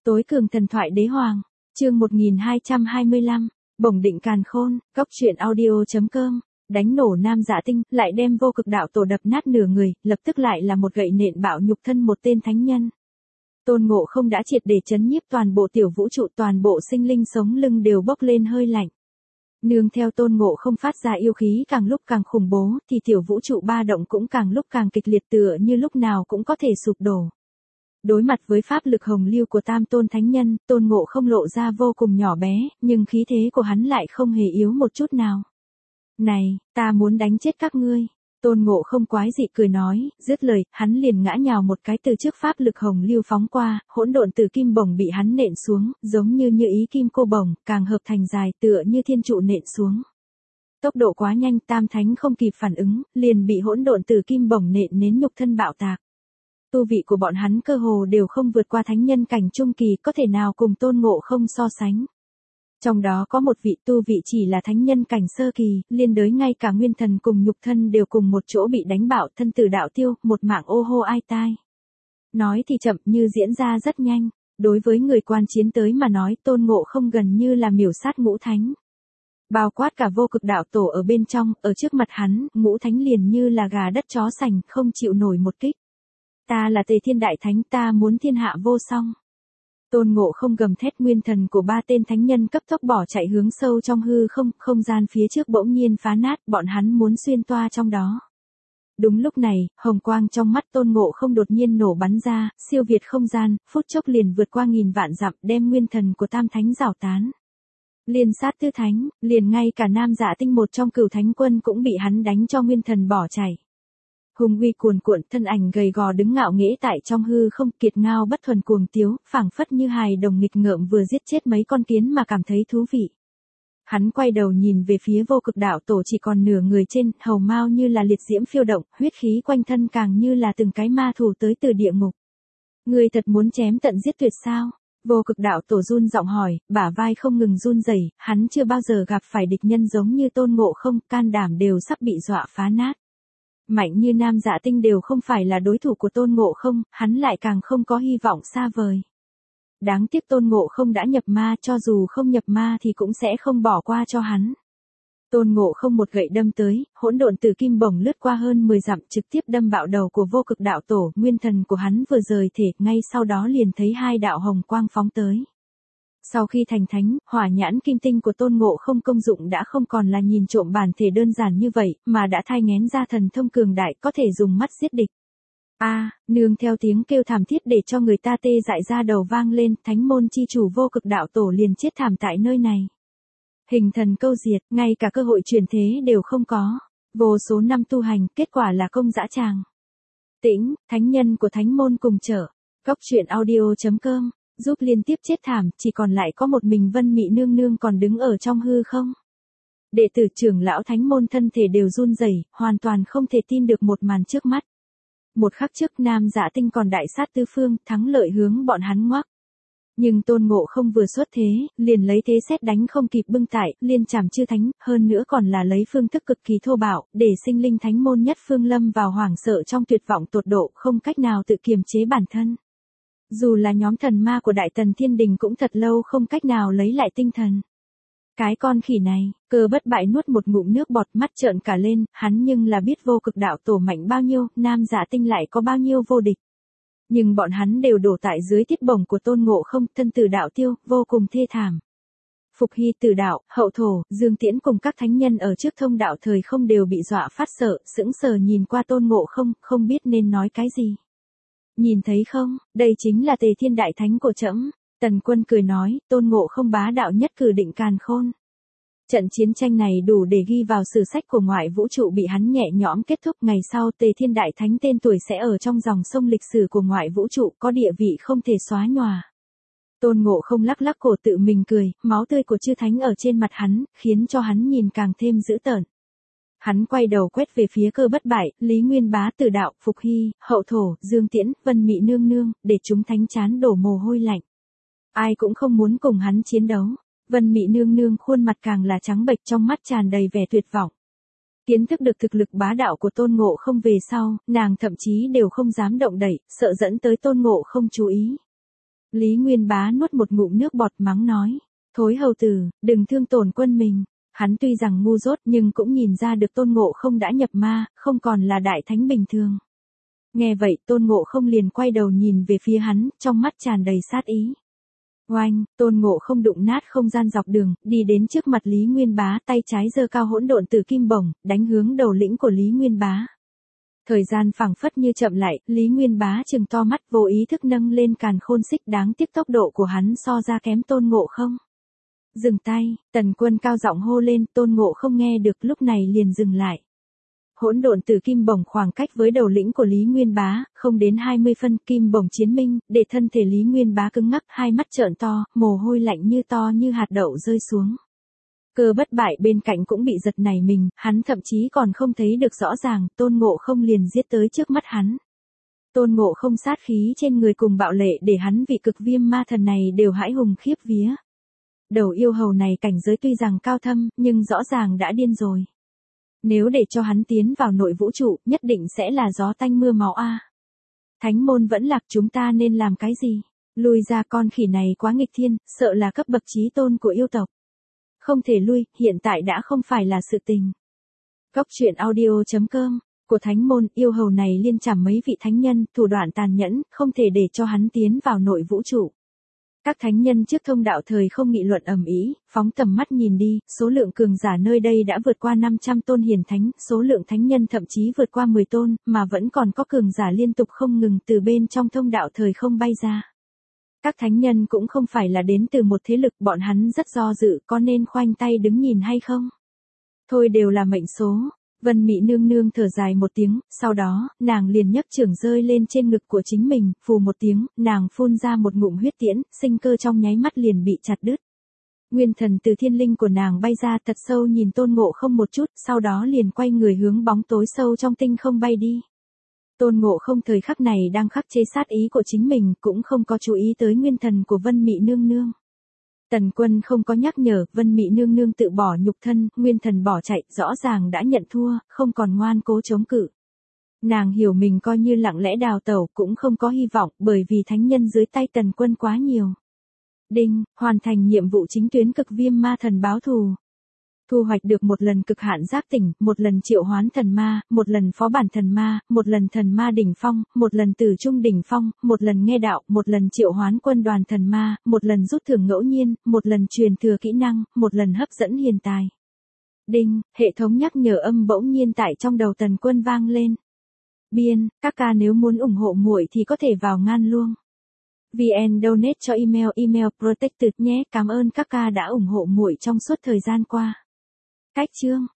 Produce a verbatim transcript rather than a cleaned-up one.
Tối cường thần thoại đế hoàng, chương một nghìn hai trăm hai mươi lăm, bổng định càn khôn, góc truyện audio.com, đánh nổ Nam Dạ Tinh, lại đem vô cực đạo tổ đập nát nửa người, lập tức lại là một gậy nện bạo nhục thân một tên thánh nhân. Tôn Ngộ Không đã triệt để chấn nhiếp toàn bộ tiểu vũ trụ, toàn bộ sinh linh sống lưng đều bốc lên hơi lạnh. Nương theo Tôn Ngộ Không phát ra yêu khí càng lúc càng khủng bố, thì tiểu vũ trụ ba động cũng càng lúc càng kịch liệt, tựa như lúc nào cũng có thể sụp đổ. Đối mặt với pháp lực hồng lưu của Tam Tôn Thánh Nhân, Tôn Ngộ Không lộ ra vô cùng nhỏ bé, nhưng khí thế của hắn lại không hề yếu một chút nào. Này, ta muốn đánh chết các ngươi. Tôn Ngộ Không quái dị cười nói, dứt lời, hắn liền ngã nhào một cái, từ trước pháp lực hồng lưu phóng qua, hỗn độn tử kim bổng bị hắn nện xuống, giống như như ý kim cô bổng, càng hợp thành dài, tựa như thiên trụ nện xuống. Tốc độ quá nhanh, Tam Thánh không kịp phản ứng, liền bị hỗn độn tử kim bổng nện đến nhục thân bạo tạc. Tu vị của bọn hắn cơ hồ đều không vượt qua thánh nhân cảnh trung kỳ, có thể nào cùng Tôn Ngộ Không so sánh. Trong đó có một vị tu vị chỉ là thánh nhân cảnh sơ kỳ, liên đới ngay cả nguyên thần cùng nhục thân đều cùng một chỗ bị đánh bạo, thân tử đạo tiêu, một mạng ô hô ai tai. Nói thì chậm như diễn ra rất nhanh, đối với người quan chiến tới mà nói, Tôn Ngộ Không gần như là miểu sát ngũ thánh. Bao quát cả vô cực đạo tổ ở bên trong, ở trước mặt hắn, ngũ thánh liền như là gà đất chó sành, không chịu nổi một kích. Ta là Tề Thiên Đại Thánh, ta muốn thiên hạ vô song. Tôn Ngộ Không gầm thét, nguyên thần của ba tên thánh nhân cấp tốc bỏ chạy hướng sâu trong hư không, không gian phía trước bỗng nhiên phá nát, bọn hắn muốn xuyên toa trong đó. Đúng lúc này, hồng quang trong mắt Tôn Ngộ Không đột nhiên nổ bắn ra, siêu việt không gian, phút chốc liền vượt qua nghìn vạn dặm, đem nguyên thần của Tam Thánh rào tán. Liên sát tứ thánh, liền ngay cả Nam Dạ Tinh một trong cửu thánh quân cũng bị hắn đánh cho nguyên thần bỏ chạy. Hùng uy cuồn cuộn, thân ảnh gầy gò đứng ngạo nghễ tại trong hư không, kiệt ngao bất thuần cuồng tiếu, phảng phất như hài đồng nghịch ngợm vừa giết chết mấy con kiến mà cảm thấy thú vị. Hắn quay đầu nhìn về phía vô cực đạo tổ chỉ còn nửa người trên, hầu mao như là liệt diễm phiêu động, huyết khí quanh thân càng như là từng cái ma thủ tới từ địa ngục. Ngươi thật muốn chém tận giết tuyệt sao? Vô cực đạo tổ run giọng hỏi, bả vai không ngừng run rẩy, hắn chưa bao giờ gặp phải địch nhân giống như Tôn Ngộ Không, can đảm đều sắp bị dọa phá nát. Mạnh như Nam Dạ Tinh đều không phải là đối thủ của Tôn Ngộ Không, hắn lại càng không có hy vọng xa vời. Đáng tiếc Tôn Ngộ Không đã nhập ma, cho dù không nhập ma thì cũng sẽ không bỏ qua cho hắn. Tôn Ngộ Không một gậy đâm tới, hỗn độn tử kim bổng lướt qua hơn mười dặm, trực tiếp đâm bạo đầu của vô cực đạo tổ, nguyên thần của hắn vừa rời thể, ngay sau đó liền thấy hai đạo hồng quang phóng tới. Sau khi thành thánh, hỏa nhãn kim tinh của Tôn Ngộ Không công dụng đã không còn là nhìn trộm bản thể đơn giản như vậy, mà đã thai nghén ra thần thông cường đại, có thể dùng mắt giết địch. A, à, nương theo tiếng kêu thảm thiết để cho người ta tê dại ra đầu vang lên, thánh môn chi chủ vô cực đạo tổ liền chết thảm tại nơi này. Hình thần câu diệt, ngay cả cơ hội chuyển thế đều không có. Vô số năm tu hành, kết quả là công dã tràng. Tĩnh, thánh nhân của thánh môn cùng trở. Góc truyện audio.com, giúp liên tiếp chết thảm, chỉ còn lại có một mình Vân Mị nương nương còn đứng ở trong hư không. Đệ tử trưởng lão thánh môn thân thể đều run rẩy, hoàn toàn không thể tin được một màn trước mắt. Một khắc trước Nam Dạ Tinh còn đại sát tứ phương, thắng lợi hướng bọn hắn ngoắc. Nhưng Tôn Ngộ Không vừa xuất thế, liền lấy thế xét đánh không kịp bưng tại, liên chảm chư thánh, hơn nữa còn là lấy phương thức cực kỳ thô bạo, để sinh linh thánh môn nhất phương lâm vào hoảng sợ trong tuyệt vọng tột độ, không cách nào tự kiềm chế bản thân. Dù là nhóm thần ma của Đại Tần Thiên Đình cũng thật lâu không cách nào lấy lại tinh thần. Cái con khỉ này, Cơ Bất Bại nuốt một ngụm nước bọt, mắt trợn cả lên, hắn nhưng là biết vô cực đạo tổ mạnh bao nhiêu, Nam Dạ Tinh lại có bao nhiêu vô địch. Nhưng bọn hắn đều đổ tại dưới thiết bổng của Tôn Ngộ Không, thân tử đạo tiêu, vô cùng thê thảm. Phục Hy Tử Đạo, Hậu Thổ, Dương Tiễn cùng các thánh nhân ở trước thông đạo thời không đều bị dọa phát sợ, sững sờ nhìn qua Tôn Ngộ Không, không biết nên nói cái gì. Nhìn thấy không, đây chính là Tề Thiên Đại Thánh của trẫm. Tần Quân cười nói, Tôn Ngộ Không bá đạo nhất cử định càn khôn. Trận chiến tranh này đủ để ghi vào sử sách của ngoại vũ trụ, bị hắn nhẹ nhõm kết thúc, ngày sau Tề Thiên Đại Thánh tên tuổi sẽ ở trong dòng sông lịch sử của ngoại vũ trụ, có địa vị không thể xóa nhòa. Tôn Ngộ Không lắc lắc cổ tự mình cười, máu tươi của chư thánh ở trên mặt hắn, khiến cho hắn nhìn càng thêm dữ tợn. Hắn quay đầu quét về phía Cơ Bất Bại, Lý Nguyên Bá, Tử Đạo, Phục Hy, Hậu Thổ, Dương Tiễn, Vân Mị nương nương, để chúng thánh chán đổ mồ hôi lạnh. Ai cũng không muốn cùng hắn chiến đấu. Vân Mị nương nương khuôn mặt càng là trắng bệch, trong mắt tràn đầy vẻ tuyệt vọng. Kiến thức được thực lực bá đạo của Tôn Ngộ Không về sau, nàng thậm chí đều không dám động đậy, sợ dẫn tới Tôn Ngộ Không chú ý. Lý Nguyên Bá nuốt một ngụm nước bọt mắng nói. Thối hầu tử, đừng thương tổn quân mình. Hắn tuy rằng ngu dốt nhưng cũng nhìn ra được Tôn Ngộ Không đã nhập ma, không còn là đại thánh bình thường. Nghe vậy Tôn Ngộ Không liền quay đầu nhìn về phía hắn, trong mắt tràn đầy sát ý. Oanh, Tôn Ngộ Không đụng nát không gian dọc đường, đi đến trước mặt Lý Nguyên Bá, tay trái giơ cao hỗn độn tử kim bổng, đánh hướng đầu lĩnh của Lý Nguyên Bá. Thời gian phảng phất như chậm lại, Lý Nguyên Bá trừng to mắt vô ý thức nâng lên càn khôn xích, đáng tiếc tốc độ của hắn so ra kém Tôn Ngộ Không. Dừng tay, Tần Quân cao giọng hô lên, Tôn Ngộ Không nghe được lúc này liền dừng lại. Hỗn độn tử kim bổng khoảng cách với đầu lĩnh của Lý Nguyên Bá, không đến hai mươi phân, kim bổng chiến minh, để thân thể Lý Nguyên Bá cứng ngắc, hai mắt trợn to, mồ hôi lạnh như to như hạt đậu rơi xuống. Cơ bất bại bên cạnh cũng bị giật nảy mình, hắn thậm chí còn không thấy được rõ ràng, Tôn Ngộ Không liền giết tới trước mắt hắn. Tôn Ngộ Không sát khí trên người cùng bạo lệ để hắn vị cực viêm ma thần này đều hãi hùng khiếp vía. Đầu yêu hầu này cảnh giới tuy rằng cao thâm, nhưng rõ ràng đã điên rồi. Nếu để cho hắn tiến vào nội vũ trụ, nhất định sẽ là gió tanh mưa máu a. Thánh môn vẫn lạc, chúng ta nên làm cái gì? Lui ra, con khỉ này quá nghịch thiên, sợ là cấp bậc chí tôn của yêu tộc. Không thể lui, hiện tại đã không phải là sự tình. Góc truyện audio chấm com của thánh môn, yêu hầu này liên trảm mấy vị thánh nhân, thủ đoạn tàn nhẫn, không thể để cho hắn tiến vào nội vũ trụ. Các thánh nhân trước thông đạo thời không nghị luận ầm ĩ, phóng tầm mắt nhìn đi, số lượng cường giả nơi đây đã vượt qua năm trăm tôn hiền thánh, số lượng thánh nhân thậm chí vượt qua mười tôn, mà vẫn còn có cường giả liên tục không ngừng từ bên trong thông đạo thời không bay ra. Các thánh nhân cũng không phải là đến từ một thế lực, bọn hắn rất do dự, có nên khoanh tay đứng nhìn hay không? Thôi đều là mệnh số. Vân Mị nương nương thở dài một tiếng, sau đó, nàng liền nhấc chưởng rơi lên trên ngực của chính mình, phù một tiếng, nàng phun ra một ngụm huyết tiễn, sinh cơ trong nháy mắt liền bị chặt đứt. Nguyên thần từ thiên linh của nàng bay ra thật sâu nhìn Tôn Ngộ Không một chút, sau đó liền quay người hướng bóng tối sâu trong tinh không bay đi. Tôn Ngộ Không thời khắc này đang khắc chế sát ý của chính mình, cũng không có chú ý tới nguyên thần của Vân Mị nương nương. Tần Quân không có nhắc nhở, Vân Mị nương nương tự bỏ nhục thân, nguyên thần bỏ chạy, rõ ràng đã nhận thua, không còn ngoan cố chống cự. Nàng hiểu mình coi như lặng lẽ đào tẩu cũng không có hy vọng, bởi vì thánh nhân dưới tay Tần Quân quá nhiều. Đinh, hoàn thành nhiệm vụ chính tuyến cực viêm ma thần báo thù. Thu hoạch được một lần cực hạn giác tỉnh, một lần triệu hoán thần ma, một lần phó bản thần ma, một lần thần ma đỉnh phong, một lần tử trung đỉnh phong, một lần nghe đạo, một lần triệu hoán quân đoàn thần ma, một lần rút thưởng ngẫu nhiên, một lần truyền thừa kỹ năng, một lần hấp dẫn hiền tài. Đinh, hệ thống nhắc nhở âm bỗng nhiên tại trong đầu Tần Quân vang lên. Biên, các ca nếu muốn ủng hộ muội thì có thể vào ngan luông. vê en donate cho email email protected nhé. Cảm ơn các ca đã ủng hộ muội trong suốt thời gian qua. Cách chương